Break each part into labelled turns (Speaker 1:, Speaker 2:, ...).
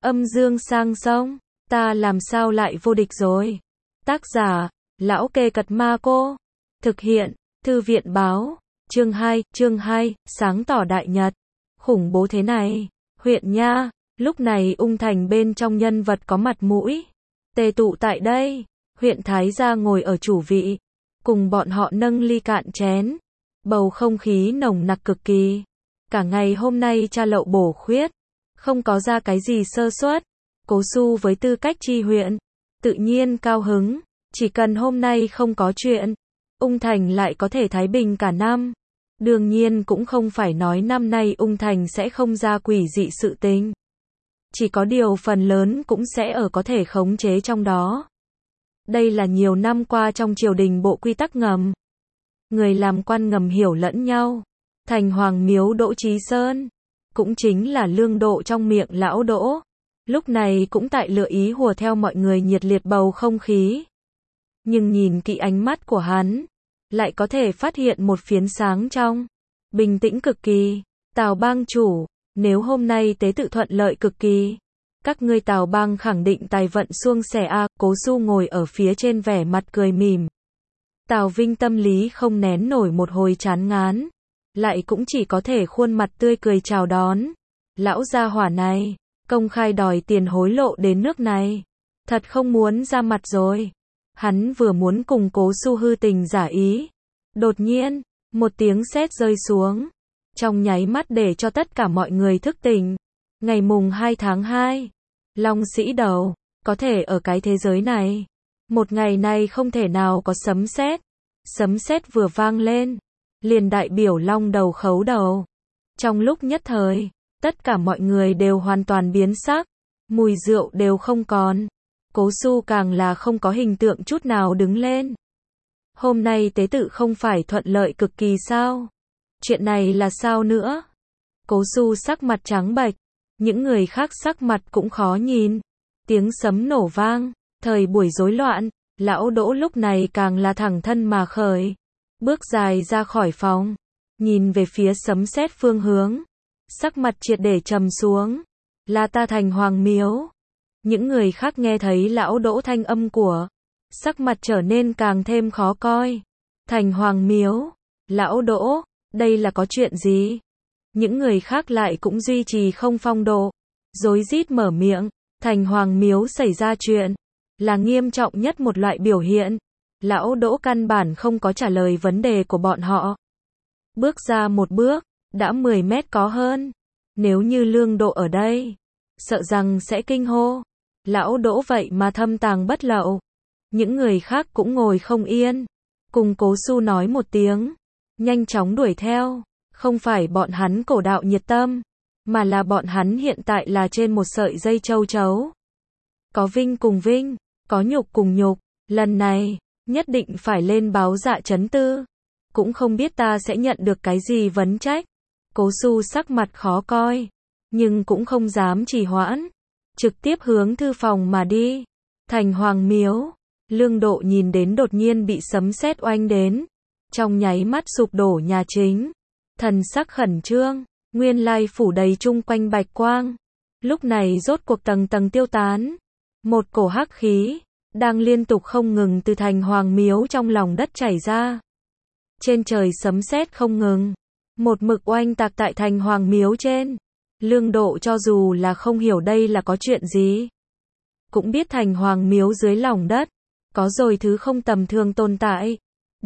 Speaker 1: Âm dương sang sông, ta làm sao lại vô địch rồi. Tác giả, Lão Kê Cật Ma Cô. Thực hiện, Thư viện báo. Chương 2, sáng tỏ đại nhật. Khủng bố thế này. Huyện nha, lúc này Ung Thành bên trong nhân vật có mặt mũi. Tề tụ tại đây, huyện Thái gia ngồi ở chủ vị. Cùng bọn họ nâng ly cạn chén. Bầu không khí nồng nặc cực kỳ. Cả ngày hôm nay cha lậu bổ khuyết. Không có ra cái gì sơ suất. Cố Xu với tư cách tri huyện, tự nhiên cao hứng. Chỉ cần hôm nay không có chuyện, Ung Thành lại có thể thái bình cả năm. Đương nhiên cũng không phải nói năm nay Ung Thành sẽ không ra quỷ dị sự tình. Chỉ có điều phần lớn cũng sẽ ở có thể khống chế trong đó. Đây là nhiều năm qua trong triều đình bộ quy tắc ngầm. Người làm quan ngầm hiểu lẫn nhau. Thành Hoàng Miếu Đỗ Trí Sơn, cũng chính là Lương Độ trong miệng lão Đỗ, lúc này cũng tại lựa ý hùa theo mọi người nhiệt liệt bầu không khí. Nhưng nhìn kỹ ánh mắt của hắn, lại có thể phát hiện một phiến sáng trong, bình tĩnh cực kỳ. Tào bang chủ, nếu hôm nay tế tự thuận lợi cực kỳ, các ngươi Tào bang khẳng định tài vận suông sẻ a. Cố Xu ngồi ở phía trên vẻ mặt cười mỉm. Tào Vinh tâm lý không nén nổi một hồi chán ngán, lại cũng chỉ có thể khuôn mặt tươi cười chào đón. Lão gia hỏa này, công khai đòi tiền hối lộ đến nước này, thật không muốn ra mặt rồi. Hắn vừa muốn cùng Cố Xu hư tình giả ý, đột nhiên, một tiếng sét rơi xuống, trong nháy mắt để cho tất cả mọi người thức tỉnh. Ngày mùng 2 tháng 2, Long Sĩ Đầu, có thể ở cái thế giới này, một ngày này không thể nào có sấm sét. Sấm sét vừa vang lên, liền đại biểu Long Đầu khấu đầu. Trong lúc nhất thời, tất cả mọi người đều hoàn toàn biến sắc, mùi rượu đều không còn. Cố Xu càng là không có hình tượng chút nào đứng lên. Hôm nay tế tự không phải thuận lợi cực kỳ sao? Chuyện này là sao nữa? Cố Xu sắc mặt trắng bệch, những người khác sắc mặt cũng khó nhìn. Tiếng sấm nổ vang, thời buổi rối loạn, lão Đỗ lúc này càng là thẳng thân mà khởi. Bước dài ra khỏi phòng, nhìn về phía sấm sét phương hướng, sắc mặt triệt để trầm xuống. Là ta Thành Hoàng Miếu. Những người khác nghe thấy lão Đỗ thanh âm của, sắc mặt trở nên càng thêm khó coi. Thành Hoàng Miếu, lão Đỗ, đây là có chuyện gì? Những người khác lại cũng duy trì không phong độ, rối rít mở miệng. Thành Hoàng Miếu xảy ra chuyện, là nghiêm trọng nhất một loại biểu hiện. Lão Đỗ căn bản không có trả lời vấn đề của bọn họ. Bước ra một bước, đã 10 mét có hơn. Nếu như Lương Độ ở đây, sợ rằng sẽ kinh hô. Lão Đỗ vậy mà thâm tàng bất lậu. Những người khác cũng ngồi không yên. Cùng Cố Xu nói một tiếng, nhanh chóng đuổi theo. Không phải bọn hắn cổ đạo nhiệt tâm, mà là bọn hắn hiện tại là trên một sợi dây châu chấu. Có vinh cùng vinh, có nhục cùng nhục. Lần này, nhất định phải lên báo dạ trấn tư. Cũng không biết ta sẽ nhận được cái gì vấn trách. Cố Xu sắc mặt khó coi, nhưng cũng không dám trì hoãn, trực tiếp hướng thư phòng mà đi. Thành Hoàng Miếu, Lương Độ nhìn đến đột nhiên bị sấm sét oanh đến, trong nháy mắt sụp đổ nhà chính, thần sắc khẩn trương. Nguyên lai phủ đầy chung quanh bạch quang, lúc này rốt cuộc tầng tầng tiêu tán. Một cổ hắc khí đang liên tục không ngừng từ Thành Hoàng Miếu trong lòng đất chảy ra. Trên trời sấm sét không ngừng, một mực oanh tạc tại Thành Hoàng Miếu trên. Lương Độ cho dù là không hiểu đây là có chuyện gì, cũng biết Thành Hoàng Miếu dưới lòng đất có rồi thứ không tầm thường tồn tại.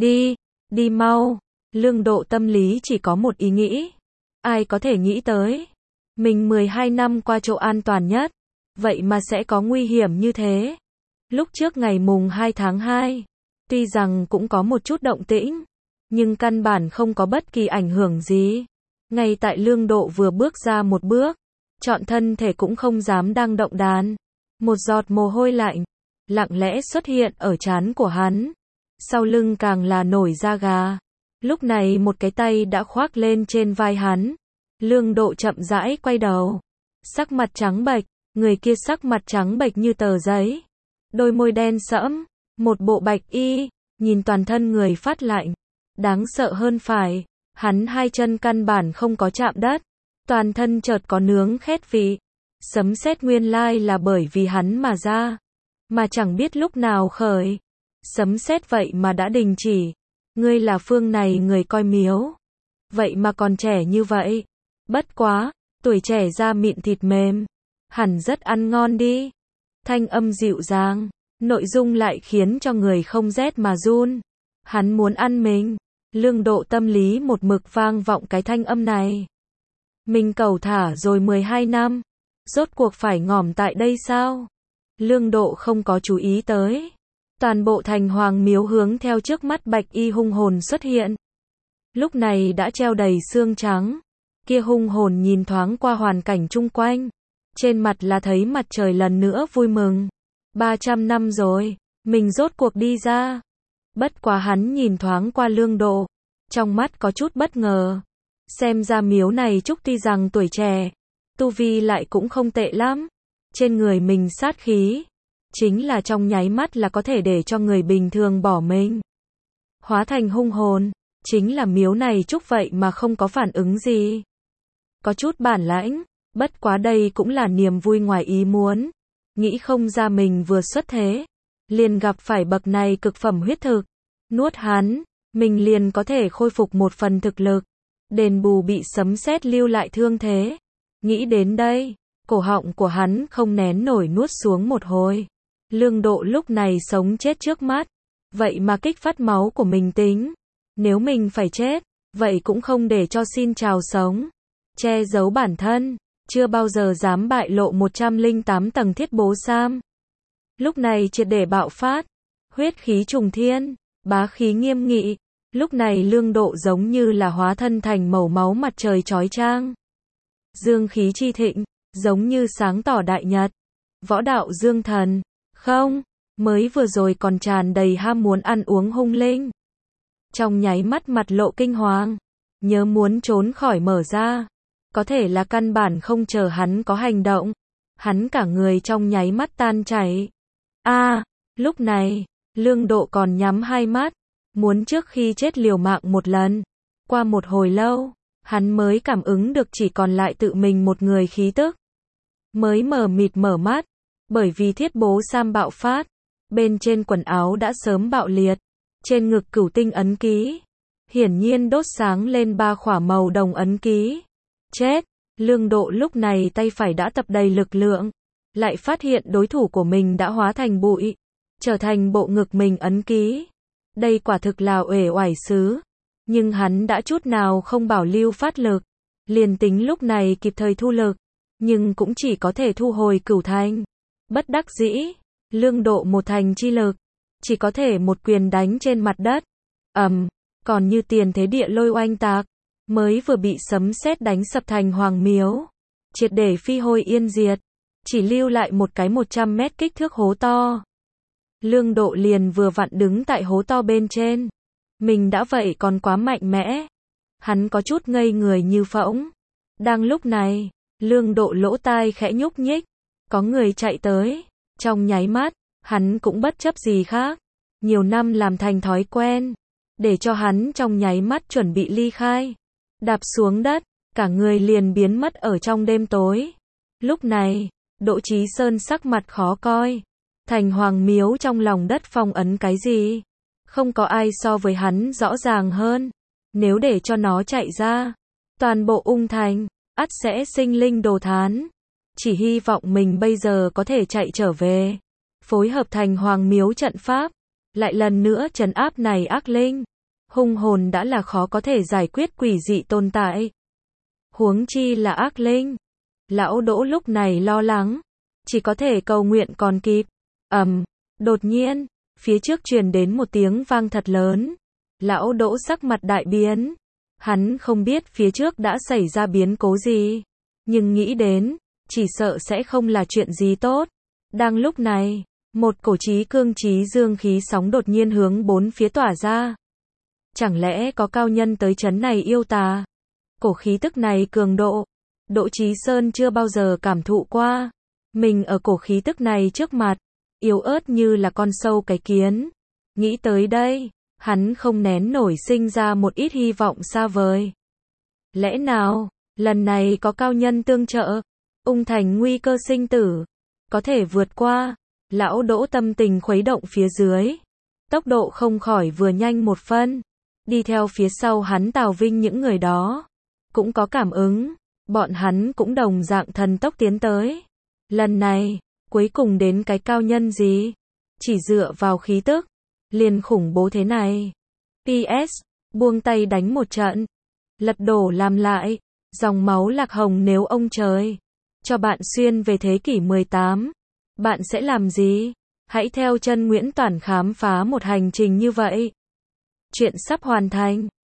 Speaker 1: Đi mau. Lương Độ tâm lý chỉ có một ý nghĩ. Ai có thể nghĩ tới, mình 12 năm qua chỗ an toàn nhất, vậy mà sẽ có nguy hiểm như thế. Lúc trước ngày mùng 2 tháng 2, tuy rằng cũng có một chút động tĩnh, nhưng căn bản không có bất kỳ ảnh hưởng gì. Ngay tại Lương Độ vừa bước ra một bước, trọn thân thể cũng không dám đang động đàn. Một giọt mồ hôi lạnh, lặng lẽ xuất hiện ở trán của hắn. Sau lưng càng là nổi da gà. Lúc này một cái tay đã khoác lên trên vai hắn. Lương Độ chậm rãi quay đầu. Sắc mặt trắng bệch, người kia sắc mặt trắng bệch như tờ giấy. Đôi môi đen sẫm, một bộ bạch y, nhìn toàn thân người phát lạnh. Đáng sợ hơn phải, hắn hai chân căn bản không có chạm đất. Toàn thân chợt có nướng khét vị. Sấm sét nguyên lai là bởi vì hắn mà ra, mà chẳng biết lúc nào khởi. Sấm sét vậy mà đã đình chỉ. Ngươi là phương này người coi miếu. Vậy mà còn trẻ như vậy. Bất quá, tuổi trẻ da mịn thịt mềm. Hẳn rất ăn ngon đi. Thanh âm dịu dàng. Nội dung lại khiến cho người không rét mà run. Hắn muốn ăn mình. Lương Độ tâm lý một mực vang vọng cái thanh âm này. Mình cầu thả rồi 12 năm. Rốt cuộc phải ngỏm tại đây sao? Lương Độ không có chú ý tới. Toàn bộ thành hoàng miếu hướng theo trước mắt bạch y hung hồn xuất hiện. Lúc này đã treo đầy xương trắng. Kia hung hồn nhìn thoáng qua hoàn cảnh chung quanh. Trên mặt là thấy mặt trời lần nữa vui mừng. 300 năm rồi, mình rốt cuộc đi ra. Bất quá hắn nhìn thoáng qua Lương Độ. Trong mắt có chút bất ngờ. Xem ra miếu này Trúc tuy rằng tuổi trẻ, tu vi lại cũng không tệ lắm. Trên người mình sát khí, chính là trong nháy mắt là có thể để cho người bình thường bỏ mình. Hóa thành hung hồn, chính là miếu này Trúc vậy mà không có phản ứng gì. Có chút bản lãnh, bất quá đây cũng là niềm vui ngoài ý muốn. Nghĩ không ra mình vừa xuất thế, liền gặp phải bậc này cực phẩm huyết thực. Nuốt hắn, mình liền có thể khôi phục một phần thực lực. Đền bù bị sấm sét lưu lại thương thế. Nghĩ đến đây, cổ họng của hắn không nén nổi nuốt xuống một hồi. Lương Độ lúc này sống chết trước mắt. Vậy mà kích phát máu của mình tính. Nếu mình phải chết, vậy cũng không để cho xin chào sống. Che giấu bản thân, chưa bao giờ dám bại lộ 108 tầng thiết bố sam. Lúc này triệt để bạo phát. Huyết khí trùng thiên, bá khí nghiêm nghị. Lúc này Lương Độ giống như là hóa thân thành màu máu mặt trời chói chang. Dương khí chi thịnh, giống như sáng tỏ đại nhật. Võ đạo dương thần. Không, mới vừa rồi còn tràn đầy ham muốn ăn uống hung linh. Trong nháy mắt mặt lộ kinh hoàng. Nhớ muốn trốn khỏi mở ra. Có thể là căn bản không chờ hắn có hành động. Hắn cả người trong nháy mắt tan chảy. Lúc này, Lương Độ còn nhắm hai mắt. Muốn trước khi chết liều mạng một lần. Qua một hồi lâu, hắn mới cảm ứng được chỉ còn lại tự mình một người khí tức. Mới mờ mịt mở mắt, bởi vì thiết bố sam bạo phát. Bên trên quần áo đã sớm bạo liệt. Trên ngực cửu tinh ấn ký. Hiển nhiên đốt sáng lên 3 khỏa màu đồng ấn ký. Chết, Lương Độ lúc này tay phải đã tập đầy lực lượng. Lại phát hiện đối thủ của mình đã hóa thành bụi. Trở thành bộ ngực mình ấn ký. Đây quả thực là uể oải xứ. Nhưng hắn đã chút nào không bảo lưu phát lực. Liền tính lúc này kịp thời thu lực. Nhưng cũng chỉ có thể thu hồi cửu thành. Bất đắc dĩ, Lương Độ một thành chi lực. Chỉ có thể một quyền đánh trên mặt đất. Còn như tiền thế địa lôi oanh tạc. Mới vừa bị sấm sét đánh sập thành hoàng miếu. Triệt để phi hôi yên diệt. Chỉ lưu lại một cái 100 mét kích thước hố to. Lương Độ liền vừa vặn đứng tại hố to bên trên. Mình đã vậy còn quá mạnh mẽ. Hắn có chút ngây người như phỗng. Đang lúc này, Lương Độ lỗ tai khẽ nhúc nhích. Có người chạy tới. Trong nháy mắt, hắn cũng bất chấp gì khác. Nhiều năm làm thành thói quen. Để cho hắn trong nháy mắt chuẩn bị ly khai. Đạp xuống đất, cả người liền biến mất ở trong đêm tối. Lúc này, Đỗ Chí Sơn sắc mặt khó coi. Thành hoàng miếu trong lòng đất phong ấn cái gì? Không có ai so với hắn rõ ràng hơn. Nếu để cho nó chạy ra, toàn bộ ung thành, ắt sẽ sinh linh đồ thán. Chỉ hy vọng mình bây giờ có thể chạy trở về. Phối hợp thành hoàng miếu trận pháp. Lại lần nữa trấn áp này ác linh. Hung hồn đã là khó có thể giải quyết quỷ dị tồn tại. Huống chi là ác linh. Lão Đỗ lúc này lo lắng. Chỉ có thể cầu nguyện còn kịp. Đột nhiên, phía trước truyền đến một tiếng vang thật lớn. Lão Đỗ sắc mặt đại biến. Hắn không biết phía trước đã xảy ra biến cố gì. Nhưng nghĩ đến, chỉ sợ sẽ không là chuyện gì tốt. Đang lúc này, một cổ chí cương chí dương khí sóng đột nhiên hướng bốn phía tỏa ra. Chẳng lẽ có cao nhân tới trấn này yêu tà? Cổ khí tức này cường độ. Đỗ Chí Sơn chưa bao giờ cảm thụ qua. Mình ở cổ khí tức này trước mặt. Yếu ớt như là con sâu cái kiến. Nghĩ tới đây, hắn không nén nổi sinh ra một ít hy vọng xa vời. Lẽ nào, lần này có cao nhân tương trợ? ung thành nguy cơ sinh tử, có thể vượt qua. Lão Đỗ tâm tình khuấy động phía dưới, tốc độ không khỏi vừa nhanh một phân. Đi theo phía sau hắn Tào Vinh những người đó cũng có cảm ứng, bọn hắn cũng đồng dạng thần tốc tiến tới. Lần này, cuối cùng đến cái cao nhân gì? Chỉ dựa vào khí tức, liền khủng bố thế này. PS, buông tay đánh một trận, lật đổ làm lại, dòng máu lạc hồng nếu ông trời cho bạn xuyên về thế kỷ 18, bạn sẽ làm gì? Hãy theo chân Nguyễn Toản khám phá một hành trình như vậy. Chuyện sắp hoàn thành.